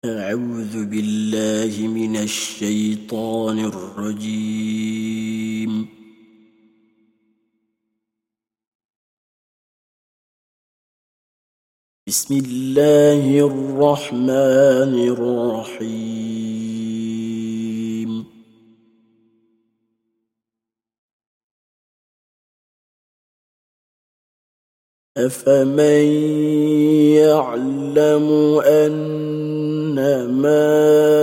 أعوذ بالله من الشيطان الرجيم. بسم الله الرحمن الرحيم. أفمن يعلم أنما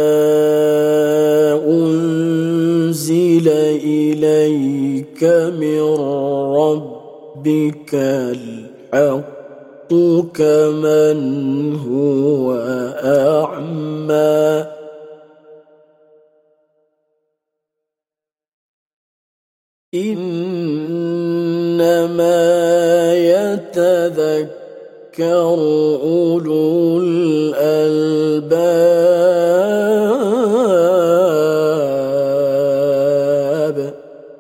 أنزل إليك من ربك الحق كمن هو أعمى إنما يتذكر أولو الألباب.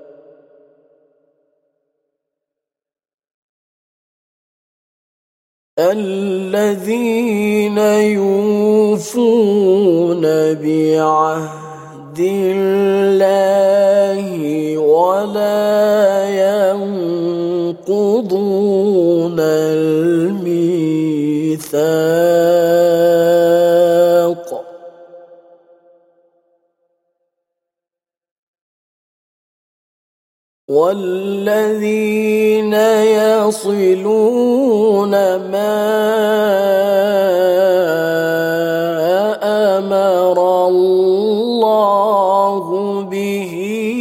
الذين يوفون بعهد الله ولا ينقضون الميثاق. والذين يصلون ما أمر الله به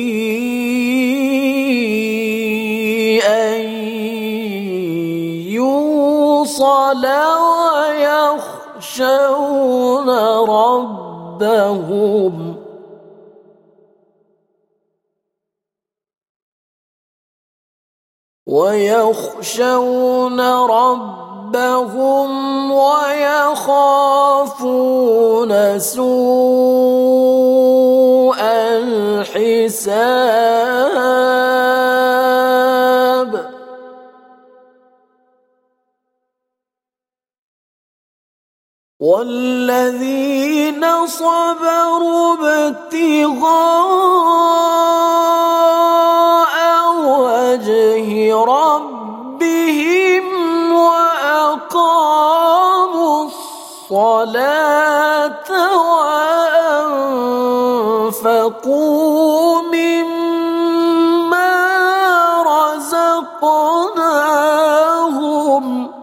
أن يوصل ويخشون ربهم ويخافون سوء الحساب. والذين صبروا ابتغاء وجه ربهم وأقاموا الصلاة وأنفقوا مما رزقناهم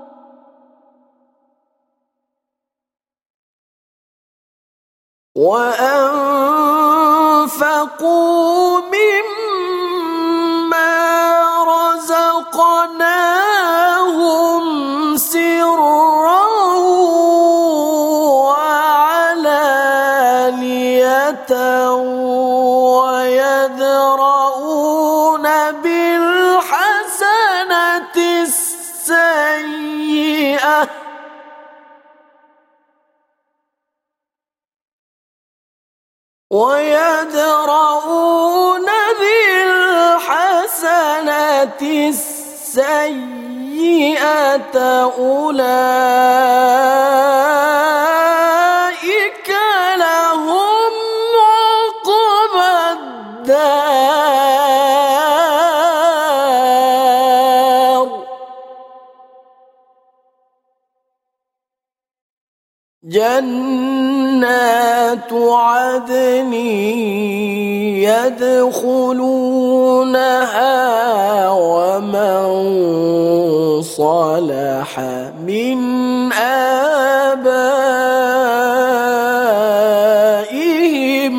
سرا وعلانية ويدرؤون بالحسنة السيئة أولئك لهم عقبى الدار. جنات عدن يدخلونها ومن صلح من آبائهم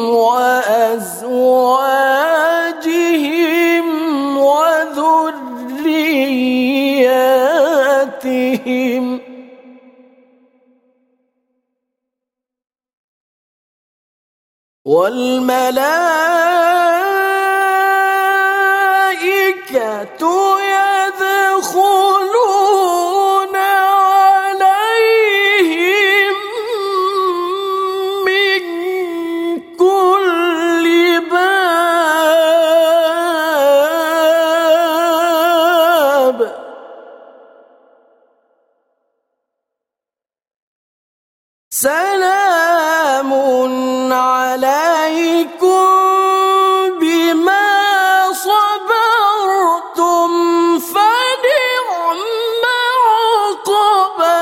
وأزواجهم وذرياتهم والملائكة يدخلون عليهم من كل باب. سلام عليكم بما صبرتم فنعم عقبى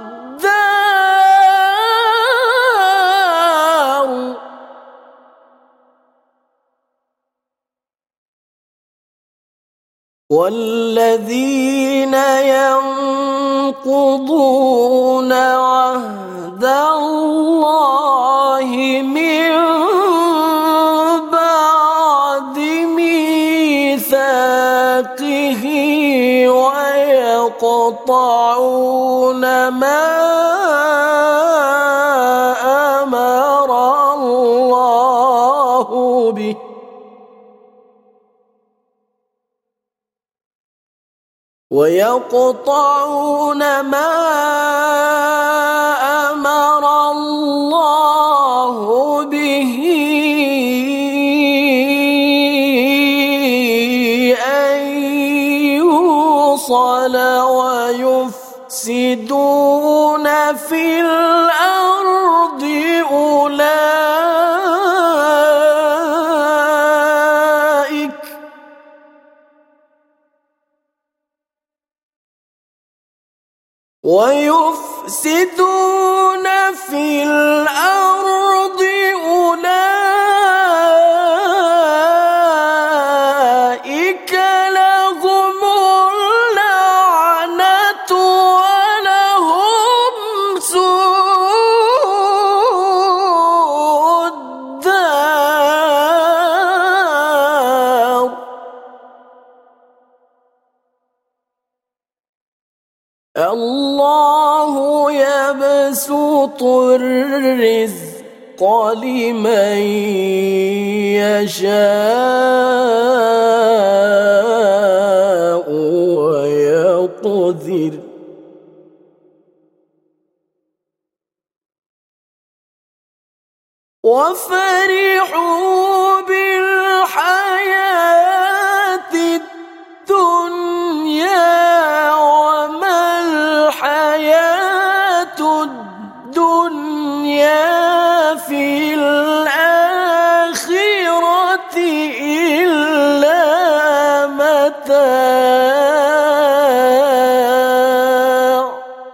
الدار. والذين ينقضون عهد الله من بعد ميثاقه ويقطعون ما أمر الله به ويقطعون ما أمر الله به أن يوصل ويفسدون في الأرض أولئك لهم اللعنة ولهم سوء الدار. الله يبسط الرزق لمن يشاء ويقدر وفرحوا بالحياة الدنيا وما الحياة الدنيا في الآخرة إلا متاع.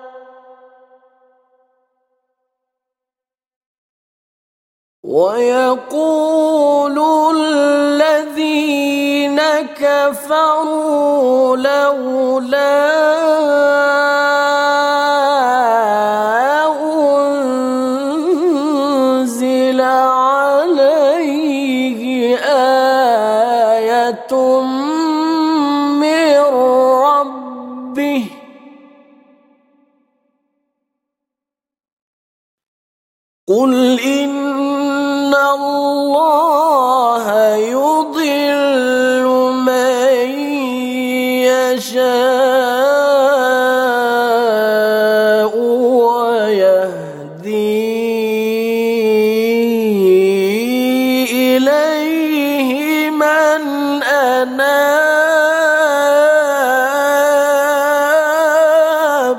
ويقول الذين كفروا لولا أنزل عليه آية من ربه قل إن الله يضل من يشاء ويهدي إليه من أناب.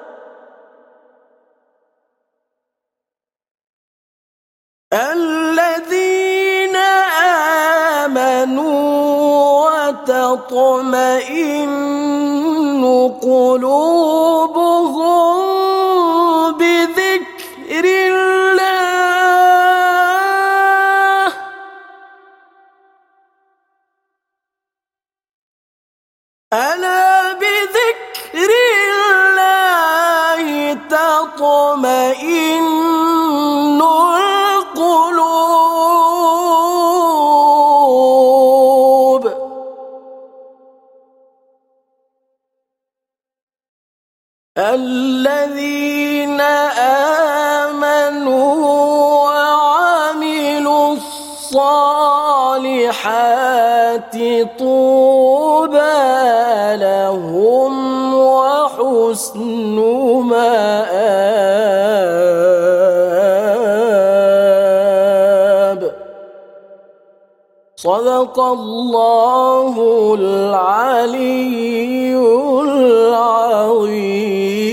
الذين آمنوا وتطمئن قلوبهم بذكر الله ألا بذكر الله تطمئن القلوب. الذين آمنوا وعملوا الصالحات طوبى لهم وحسن مآب. صدق الله العلي العظيم.